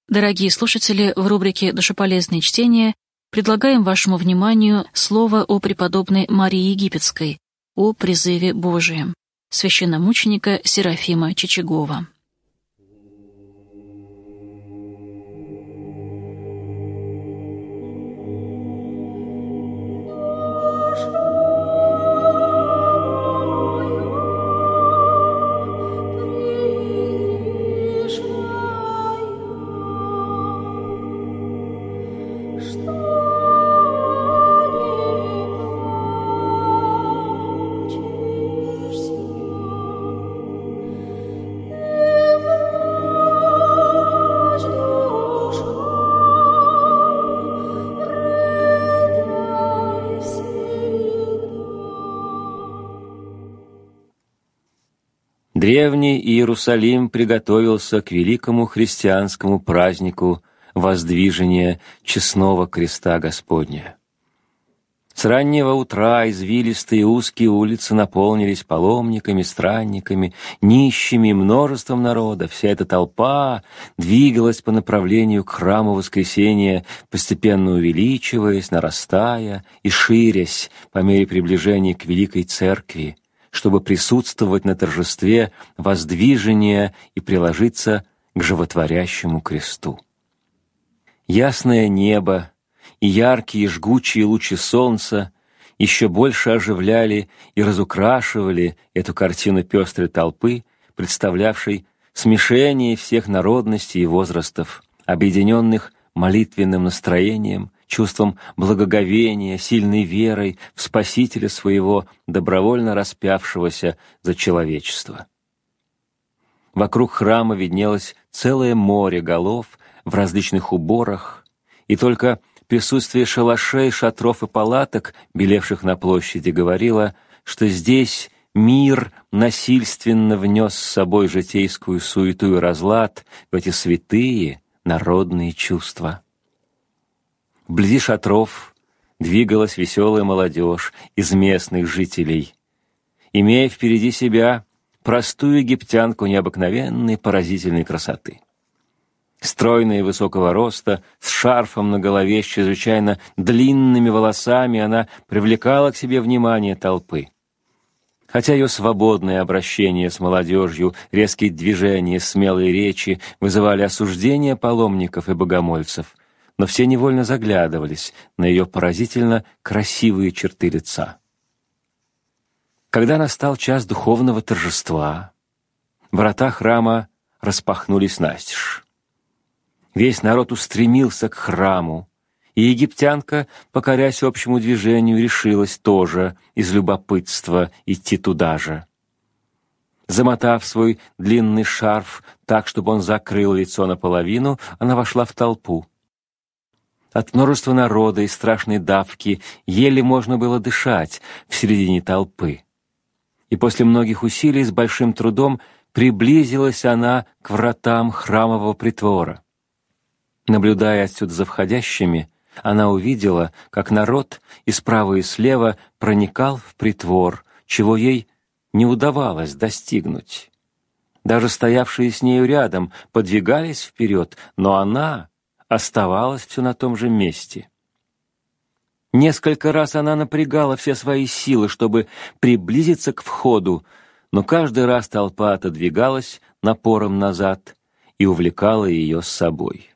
Дорогие слушатели, в рубрике «Душеполезные чтения» предлагаем вашему вниманию слово о преподобной Марии Египетской, о призыве Божием, священномученика Серафима Чичагова. Древний Иерусалим приготовился к великому христианскому празднику воздвижения честного креста Господня. С раннего утра извилистые узкие улицы наполнились паломниками, странниками, нищими, множеством народа. Вся эта толпа двигалась по направлению к храму Воскресения, постепенно увеличиваясь, нарастая и ширясь по мере приближения к Великой Церкви, чтобы присутствовать на торжестве воздвижения и приложиться к животворящему кресту. Ясное небо и яркие жгучие лучи солнца еще больше оживляли и разукрашивали эту картину пестрой толпы, представлявшей смешение всех народностей и возрастов, объединенных молитвенным настроением, чувством благоговения, сильной верой в Спасителя своего, добровольно распявшегося за человечество. Вокруг храма виднелось целое море голов в различных уборах, и только присутствие шалашей, шатров и палаток, белевших на площади, говорило, что здесь мир насильственно внес с собой житейскую суету и разлад в эти святые народные чувства. Вблизи шатров двигалась веселая молодежь из местных жителей, имея впереди себя простую египтянку необыкновенной поразительной красоты. Стройная и высокого роста, с шарфом на голове, с чрезвычайно длинными волосами, она привлекала к себе внимание толпы. Хотя ее свободное обращение с молодежью, резкие движения, смелые речи вызывали осуждение паломников и богомольцев, но все невольно заглядывались на ее поразительно красивые черты лица. Когда настал час духовного торжества, врата храма распахнулись настежь. Весь народ устремился к храму, и египтянка, покорясь общему движению, решилась тоже из любопытства идти туда же. Замотав свой длинный шарф так, чтобы он закрыл лицо наполовину, она вошла в толпу. От множества народа и страшной давки еле можно было дышать в середине толпы. И после многих усилий с большим трудом приблизилась она к вратам храмового притвора. Наблюдая отсюда за входящими, она увидела, как народ и справа и слева проникал в притвор, чего ей не удавалось достигнуть. Даже стоявшие с нею рядом подвигались вперед, но она оставалась все на том же месте. Несколько раз она напрягала все свои силы, чтобы приблизиться к входу, но каждый раз толпа отодвигалась напором назад и увлекала ее с собой.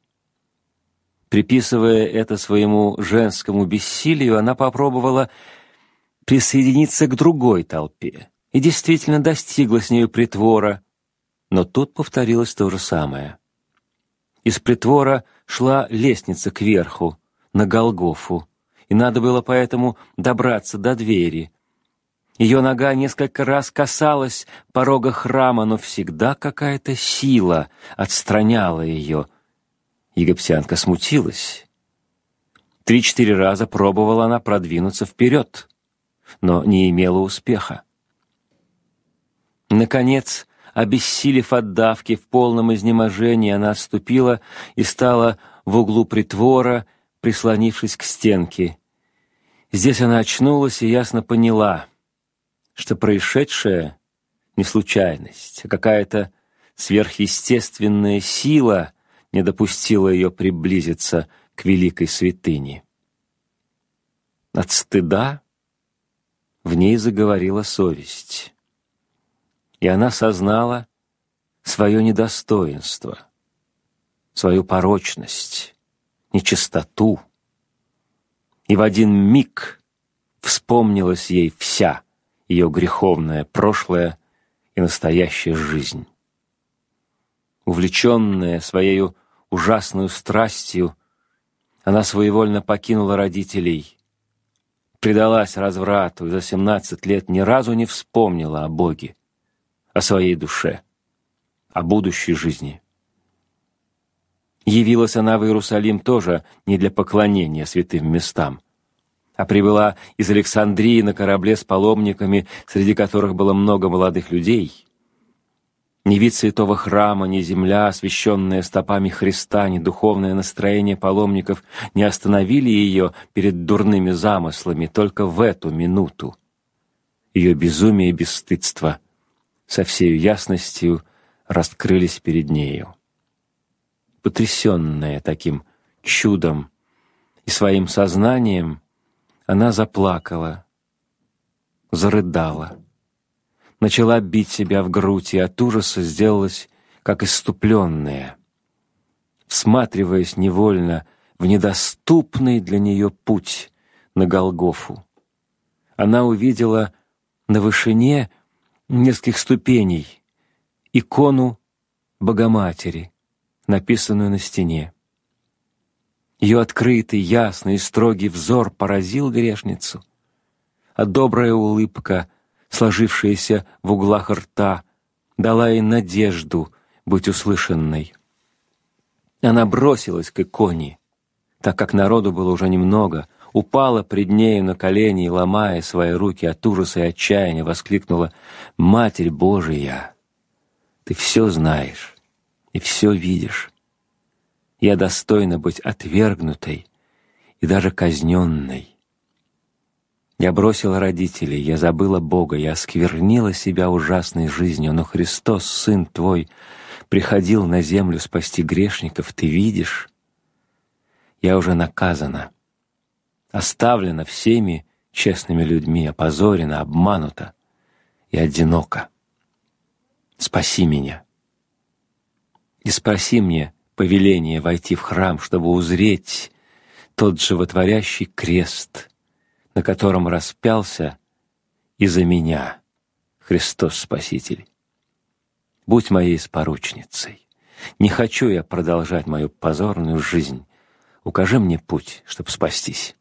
Приписывая это своему женскому бессилию, она попробовала присоединиться к другой толпе и действительно достигла с нею притвора, но тут повторилось то же самое. Из притвора шла лестница кверху, на Голгофу, и надо было поэтому добраться до двери. Ее нога несколько раз касалась порога храма, но всегда какая-то сила отстраняла ее. Египтянка смутилась. 3-4 раза пробовала она продвинуться вперед, но не имела успеха. Наконец, обессилев от давки, в полном изнеможении, она отступила и стала в углу притвора, прислонившись к стенке. Здесь она очнулась и ясно поняла, что происшедшее не случайность, а какая-то сверхъестественная сила не допустило ее приблизиться к великой святыне. От стыда в ней заговорила совесть, и она сознала свое недостоинство, свою порочность, нечистоту, и в один миг вспомнилась ей вся ее греховное прошлое и настоящая жизнь. Увлеченная своею ужасную страстью, она своевольно покинула родителей, предалась разврату и за 17 лет ни разу не вспомнила о Боге, о своей душе, о будущей жизни. Явилась она в Иерусалим тоже не для поклонения святым местам, а прибыла из Александрии на корабле с паломниками, среди которых было много молодых людей. Ни вид святого храма, ни земля, освященная стопами Христа, ни духовное настроение паломников не остановили ее перед дурными замыслами только в эту минуту. Ее безумие и бесстыдство со всею ясностью раскрылись перед нею. Потрясенная таким чудом и своим сознанием, она заплакала, зарыдала, начала бить себя в грудь и от ужаса сделалась, как исступленная, всматриваясь невольно в недоступный для нее путь на Голгофу. Она увидела на вышине нескольких ступеней икону Богоматери, написанную на стене. Ее открытый, ясный и строгий взор поразил грешницу, а добрая улыбка, сложившаяся в углах рта, дала ей надежду быть услышанной. Она бросилась к иконе, так как народу было уже немного, упала пред нею на колени и, ломая свои руки от ужаса и отчаяния, воскликнула: «Матерь Божия, ты все знаешь и все видишь. Я достойна быть отвергнутой и даже казненной. Я бросила родителей, я забыла Бога, я осквернила себя ужасной жизнью, но Христос, Сын Твой, приходил на землю спасти грешников, Ты видишь? Я уже наказана, оставлена всеми честными людьми, опозорена, обманута и одинока. Спаси меня и спроси мне повеление войти в храм, чтобы узреть тот животворящий крест, на котором распялся и за меня Христос Спаситель. Будь моей споручницей. Не хочу я продолжать мою позорную жизнь. Укажи мне путь, чтобы спастись».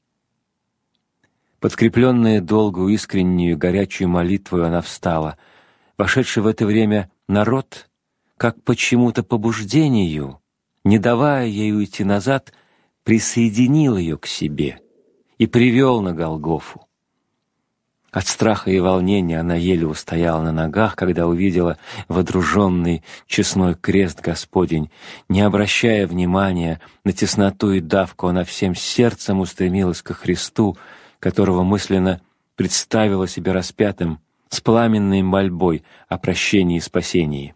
Подкрепленная долгую, искреннюю, горячую молитвою, она встала. Вошедший в это время народ, как по чему-то побуждению, не давая ей уйти назад, присоединил ее к себе и привел на Голгофу. От страха и волнения она еле устояла на ногах, когда увидела водруженный честной крест Господень. Не обращая внимания на тесноту и давку, она всем сердцем устремилась ко Христу, которого мысленно представила себе распятым с пламенной мольбой о прощении и спасении.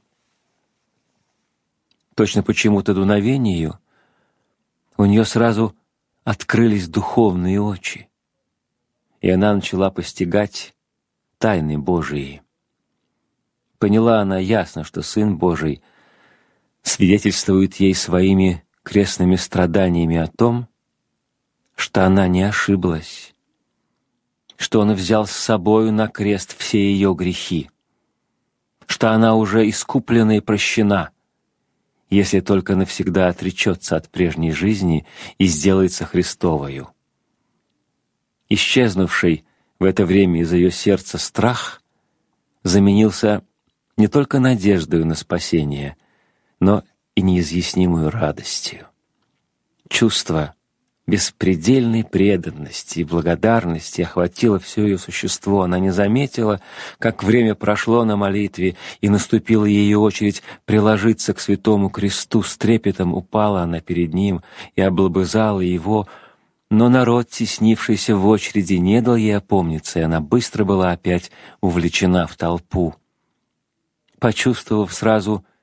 Точно почему-то дуновению у нее сразу открылись духовные очи, и она начала постигать тайны Божии. Поняла она ясно, что Сын Божий свидетельствует ей своими крестными страданиями о том, что она не ошиблась, что Он взял с собою на крест все ее грехи, что она уже искуплена и прощена, если только навсегда отречется от прежней жизни и сделается Христовою. Исчезнувший в это время из ее сердца страх заменился не только надеждою на спасение, но и неизъяснимую радостью. Чувство беспредельной преданности и благодарности охватило все ее существо. Она не заметила, как время прошло на молитве, и наступила ее очередь приложиться к святому кресту. С трепетом упала она перед ним и облобызала его, но народ, теснившийся в очереди, не дал ей опомниться, и она быстро была опять увлечена в толпу. Почувствовав сразу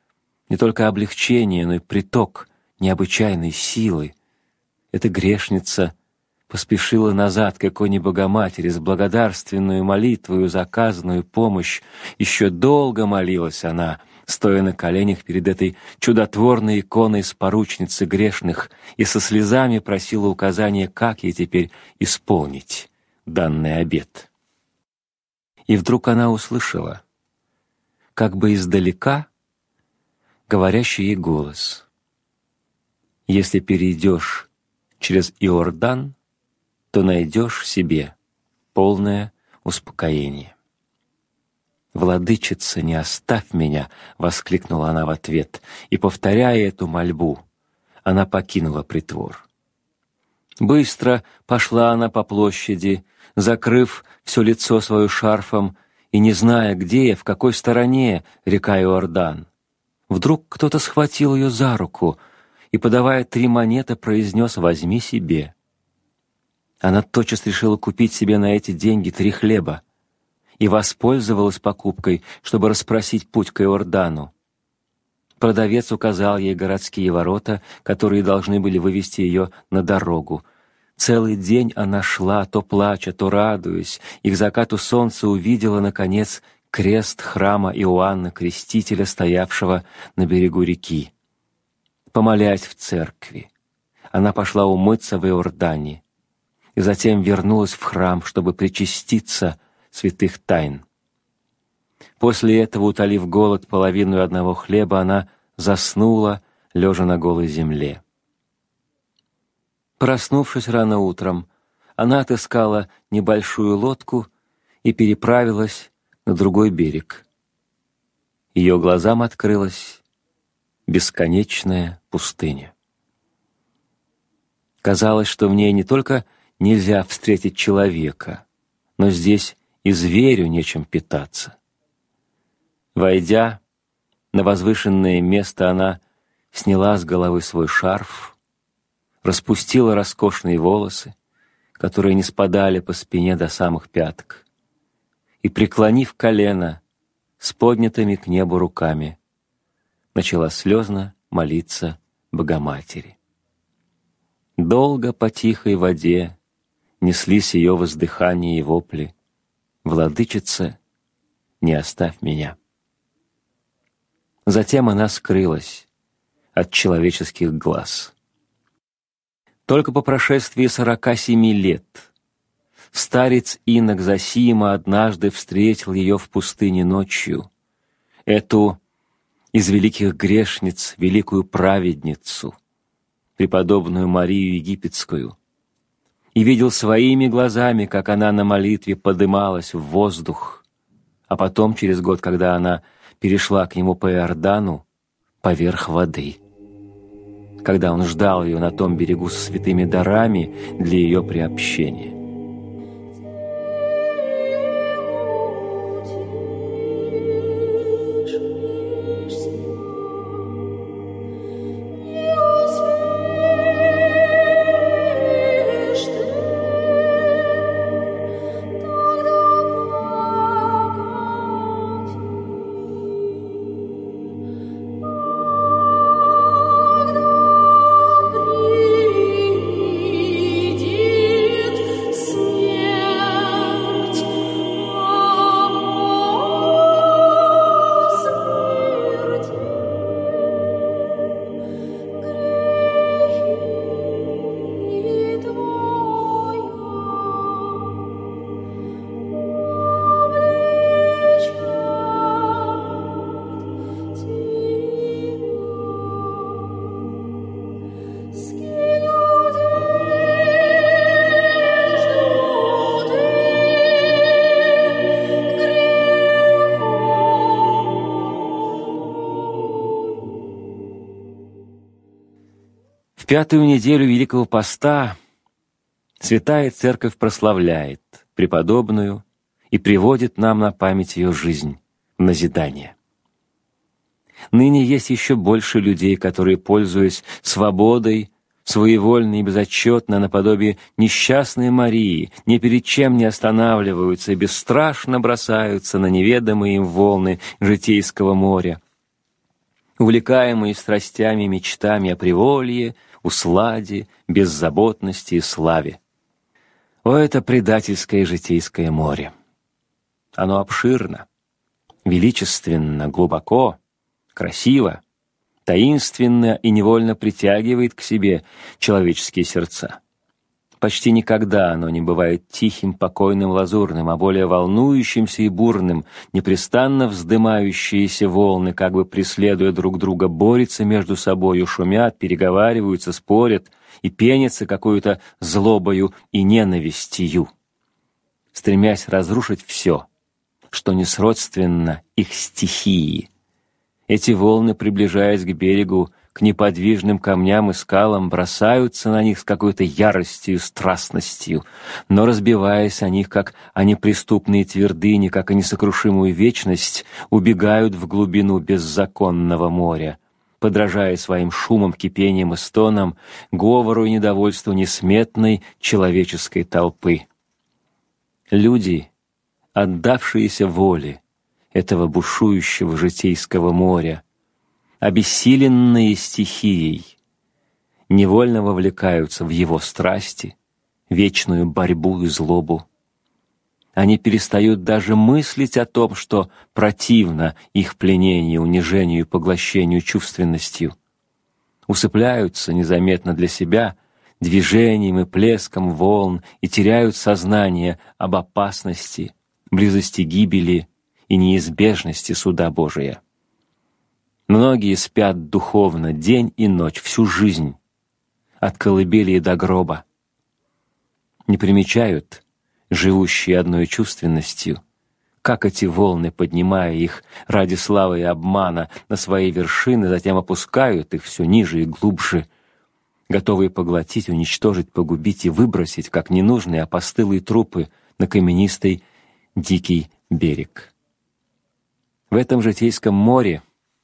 не только облегчение, но и приток необычайной силы. Эта грешница поспешила назад к иконе Богоматери с благодарственную молитвою за оказанную помощь. Еще долго молилась она, стоя на коленях перед этой чудотворной иконой с поручницы грешных, и со слезами просила указания, как ей теперь исполнить данный обет. И вдруг она услышала, как бы издалека, говорящий ей голос: «Если перейдешь через Иордан, то найдешь в себе полное успокоение». «Владычица, не оставь меня!» — воскликнула она в ответ, и, повторяя эту мольбу, она покинула притвор. Быстро пошла она по площади, закрыв все лицо свое шарфом и не зная, где, в какой стороне река Иордан. Вдруг кто-то схватил ее за руку и, подавая 3 монеты, произнес: «Возьми себе». Она тотчас решила купить себе на эти деньги 3 хлеба и воспользовалась покупкой, чтобы расспросить путь к Иордану. Продавец указал ей городские ворота, которые должны были вывести ее на дорогу. Целый день она шла, то плача, то радуясь, и к закату солнца увидела, наконец, крест храма Иоанна Крестителя, стоявшего на берегу реки. Помолясь в церкви, она пошла умыться в Иордане и затем вернулась в храм, чтобы причаститься святых тайн. После этого, утолив голод половину 1 хлеба, она заснула, лежа на голой земле. Проснувшись рано утром, она отыскала небольшую лодку и переправилась на другой берег. Ее глазам открылась бесконечная пустыня. Казалось, что в ней не только нельзя встретить человека, но здесь и зверю нечем питаться. Войдя на возвышенное место, она сняла с головы свой шарф, распустила роскошные волосы, которые не спадали по спине до самых пяток, и, преклонив колено с поднятыми к небу руками, начала слезно молиться Богоматери. Долго по тихой воде неслись ее воздыхания и вопли: «Владычица, не оставь меня». Затем она скрылась от человеческих глаз. Только по прошествии 47 лет старец инок Зосима однажды встретил ее в пустыне ночью, эту из великих грешниц, великую праведницу, преподобную Марию Египетскую, и видел своими глазами, как она на молитве подымалась в воздух, а потом, через год, когда она перешла к нему по Иордану, поверх воды, когда он ждал ее на том берегу со святыми дарами для ее приобщения. В 5-ю неделю Великого Поста Святая Церковь прославляет преподобную и приводит нам на память ее жизнь в назидание. Ныне есть еще больше людей, которые, пользуясь свободой, своевольно и безотчетно, наподобие несчастной Марии, ни перед чем не останавливаются и бесстрашно бросаются на неведомые им волны житейского моря. увлекаемые страстями и мечтами о приволье, усладе, беззаботности и славе. О, это предательское житейское море! Оно обширно, величественно, глубоко, красиво, таинственно и невольно притягивает к себе человеческие сердца. Почти никогда оно не бывает тихим, покойным, лазурным, а более волнующимся и бурным. Непрестанно вздымающиеся волны, как бы преследуя друг друга, борются между собою, шумят, переговариваются, спорят и пенятся какой-то злобою и ненавистью, стремясь разрушить все, что не сродственно их стихии. Эти волны, приближаясь к берегу, к неподвижным камням и скалам, бросаются на них с какой-то яростью и страстностью, но, разбиваясь о них, как о неприступные твердыни, как о несокрушимую вечность, убегают в глубину беззаконного моря, подражая своим шумом, кипением и стонам, говору и недовольству несметной человеческой толпы. Люди, отдавшиеся воле этого бушующего житейского моря, обессиленные стихией, невольно вовлекаются в его страсти, вечную борьбу и злобу. Они перестают даже мыслить о том, что противно их пленению, унижению и поглощению чувственностью. Усыпляются незаметно для себя движением и плеском волн и теряют сознание об опасности, близости гибели и неизбежности суда Божия. Многие спят духовно день и ночь, всю жизнь, от колыбели до гроба. Не примечают, живущие одной чувственностью, как эти волны, поднимая их ради славы и обмана на свои вершины, затем опускают их все ниже и глубже, готовые поглотить, уничтожить, погубить и выбросить, как ненужные опостылые трупы, на каменистый дикий берег. В этом житейском море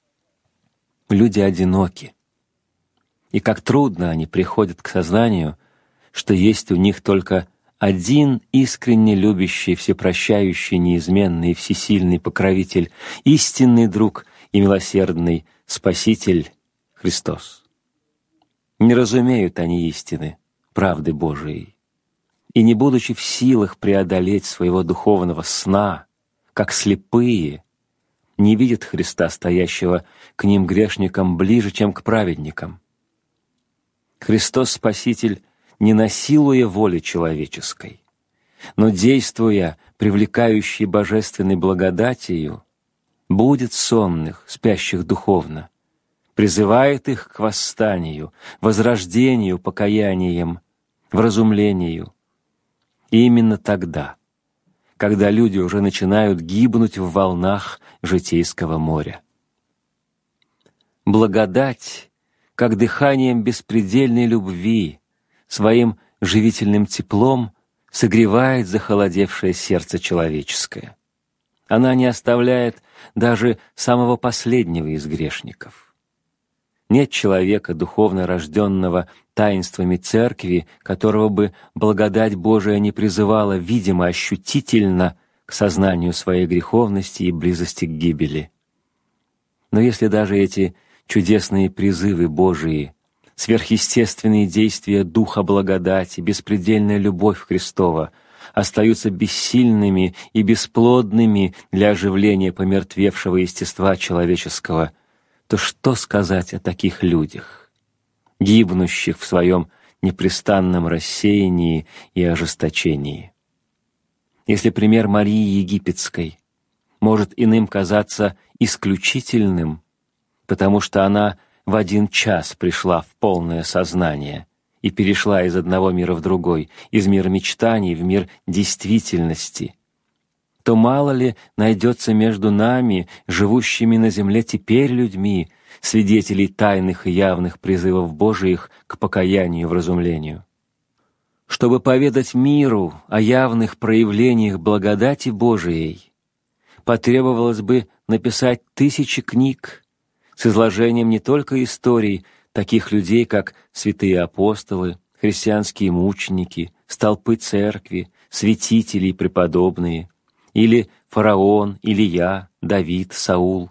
люди одиноки, и как трудно они приходят к сознанию, что есть у них только один искренне любящий, всепрощающий, неизменный и всесильный покровитель, истинный друг и милосердный Спаситель Христос. Не разумеют они истины, правды Божией, и не будучи в силах преодолеть своего духовного сна, как слепые, не видят Христа, стоящего к ним грешникам ближе, чем к праведникам. Христос Спаситель, не насилуя воли человеческой, но действуя привлекающей божественной благодатью, будет сонных, спящих духовно, призывает их к восстанию, возрождению, покаянием, вразумлению. И именно тогда, когда люди уже начинают гибнуть в волнах житейского моря. Благодать, как дыханием беспредельной любви, своим живительным теплом согревает захолодевшее сердце человеческое. Она не оставляет даже самого последнего из грешников. Нет человека, духовно рожденного таинствами Церкви, которого бы благодать Божия не призывала видимо, ощутительно к сознанию своей греховности и близости к гибели. Но если даже эти чудесные призывы Божии, сверхъестественные действия Духа благодати, беспредельная любовь Христова остаются бессильными и бесплодными для оживления помертвевшего естества человеческого, то что сказать о таких людях, гибнущих в своем непрестанном рассеянии и ожесточении? Если пример Марии Египетской может иным казаться исключительным, потому что она в один час пришла в полное сознание и перешла из одного мира в другой, из мира мечтаний в мир действительности, то мало ли найдется между нами, живущими на земле теперь людьми, свидетелей тайных и явных призывов Божиих к покаянию и вразумлению. Чтобы поведать миру о явных проявлениях благодати Божией, потребовалось бы написать тысячи книг с изложением не только историй таких людей, как святые апостолы, христианские мученики, столпы церкви, святители и преподобные, или фараон, Илия, Давид, Саул,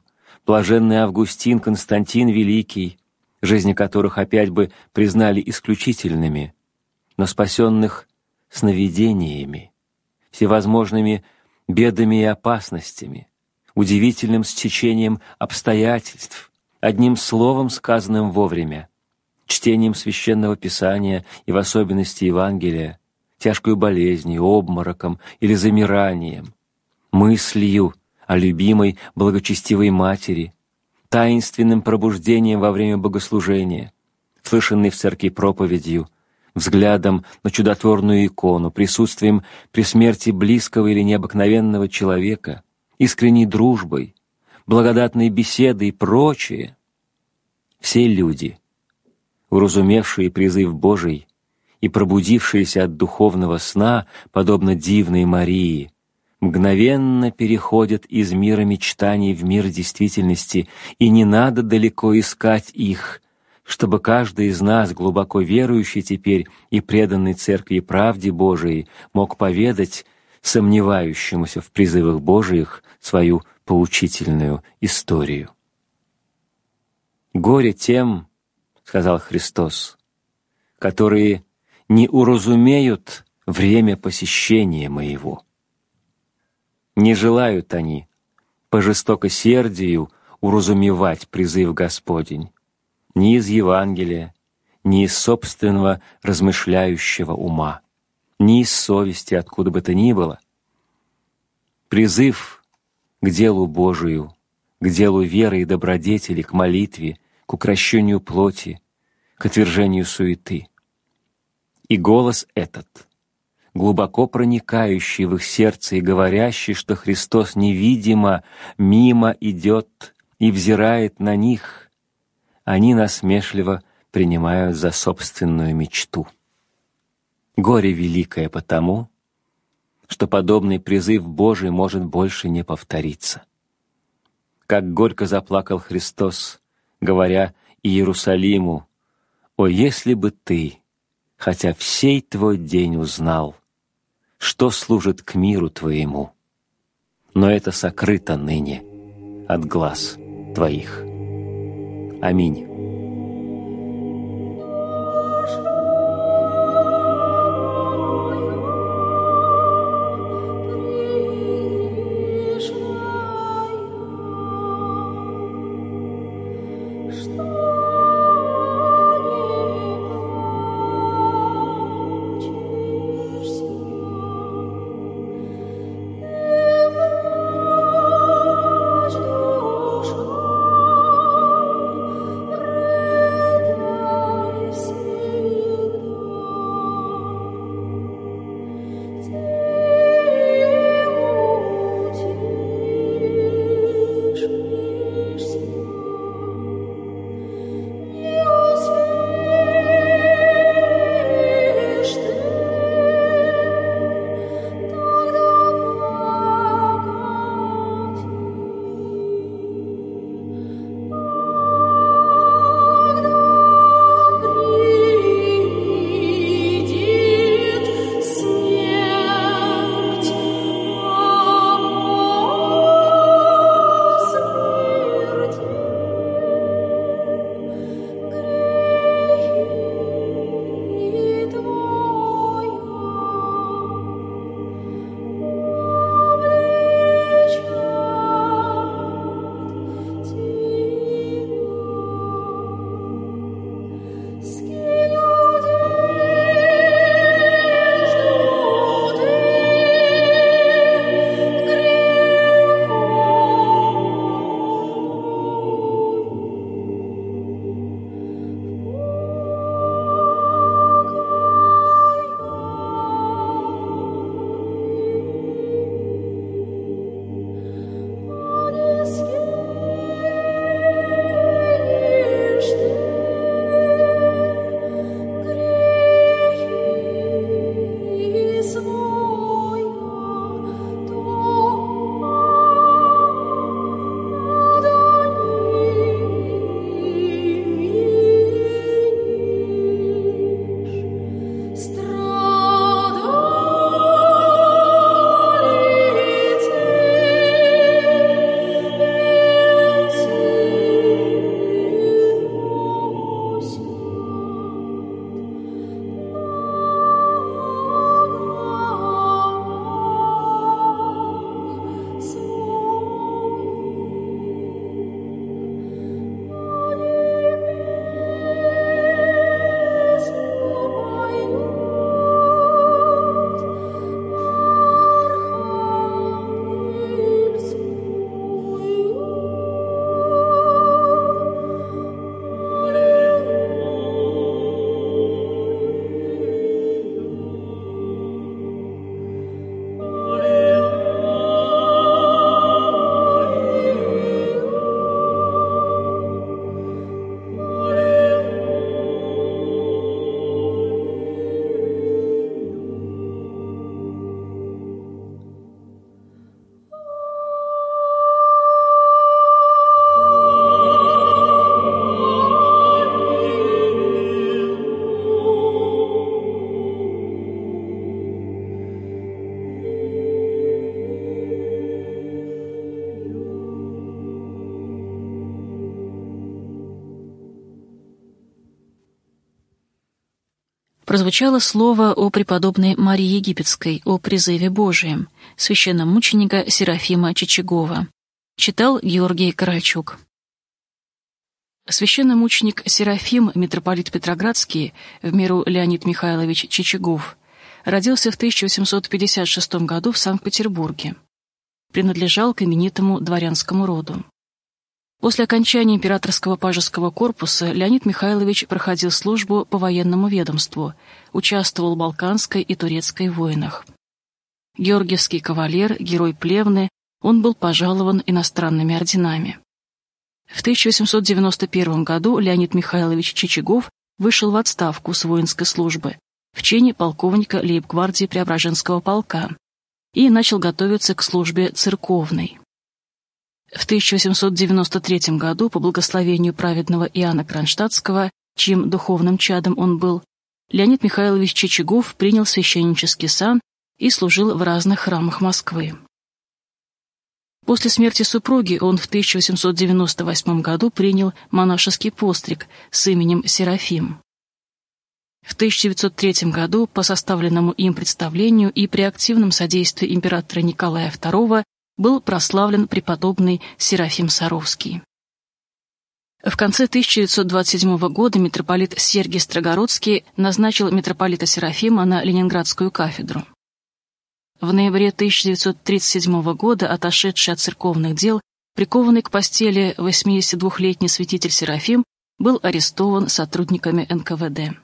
блаженный Августин, Константин Великий, жизни которых опять бы признали исключительными, но спасенных сновидениями, всевозможными бедами и опасностями, удивительным стечением обстоятельств, одним словом, сказанным вовремя, чтением Священного Писания и в особенности Евангелия, тяжкой болезнью, обмороком или замиранием, мыслью о любимой благочестивой матери, таинственным пробуждением во время богослужения, слышанной в церкви проповедью, взглядом на чудотворную икону, присутствием при смерти близкого или необыкновенного человека, искренней дружбой, благодатной беседой и прочее. Все люди, уразумевшие призыв Божий и пробудившиеся от духовного сна, подобно дивной Марии, мгновенно переходят из мира мечтаний в мир действительности, и не надо далеко искать их, чтобы каждый из нас, глубоко верующий теперь и преданный Церкви и правде Божией, мог поведать сомневающемуся в призывах Божиих свою поучительную историю. «Горе тем, — сказал Христос, — которые не уразумеют время посещения Моего. Не желают они по жестокосердию уразумевать призыв Господень ни из Евангелия, ни из собственного размышляющего ума, ни из совести, откуда бы то ни было. Призыв к делу Божию, к делу веры и добродетели, к молитве, к укрощению плоти, к отвержению суеты. И голос этот, глубоко проникающий в их сердце и говорящий, что Христос невидимо мимо идет и взирает на них, они насмешливо принимают за собственную мечту. Горе великое потому, что подобный призыв Божий может больше не повториться. Как горько заплакал Христос, говоря Иерусалиму: «О, если бы ты, хотя в сей твой день узнал, что служит к миру твоему, но это сокрыто ныне от глаз твоих». Аминь. прозвучало слово о преподобной Марии Египетской, о призыве Божием, священномученика Серафима Чичагова. Читал Георгий Карачук. Священномученик Серафим, митрополит Петроградский, в меру Леонид Михайлович Чичагов, родился в 1856 году в Санкт-Петербурге. Принадлежал к именитому дворянскому роду. После окончания императорского пажеского корпуса Леонид Михайлович проходил службу по военному ведомству, участвовал в Балканской и Турецкой войнах. Георгиевский кавалер, герой Плевны, он был пожалован иностранными орденами. В 1891 году Леонид Михайлович Чичагов вышел в отставку с воинской службы в чине полковника лейб-гвардии Преображенского полка и начал готовиться к службе церковной. В 1893 году по благословению праведного Иоанна Кронштадтского, чьим духовным чадом он был, Леонид Михайлович Чичагов принял священнический сан и служил в разных храмах Москвы. После смерти супруги он в 1898 году принял монашеский постриг с именем Серафим. В 1903 году по составленному им представлению и при активном содействии императора Николая II был прославлен преподобный Серафим Саровский. В конце 1927 года митрополит Сергий Строгородский назначил митрополита Серафима на Ленинградскую кафедру. В ноябре 1937 года, отошедший от церковных дел, прикованный к постели 82-летний святитель Серафим был арестован сотрудниками НКВД.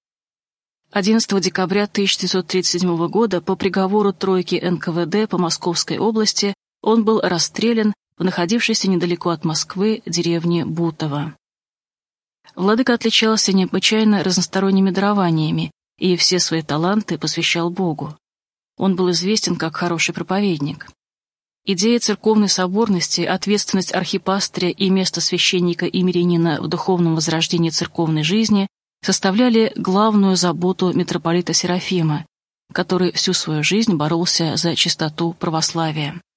11 декабря 1937 года по приговору тройки НКВД по Московской области он был расстрелян в находившейся недалеко от Москвы деревне Бутово. Владыка отличался необычайно разносторонними дарованиями и все свои таланты посвящал Богу. Он был известен как хороший проповедник. Идея церковной соборности, ответственность архипастыря и место священника и мирянина в духовном возрождении церковной жизни составляли главную заботу митрополита Серафима, который всю свою жизнь боролся за чистоту православия.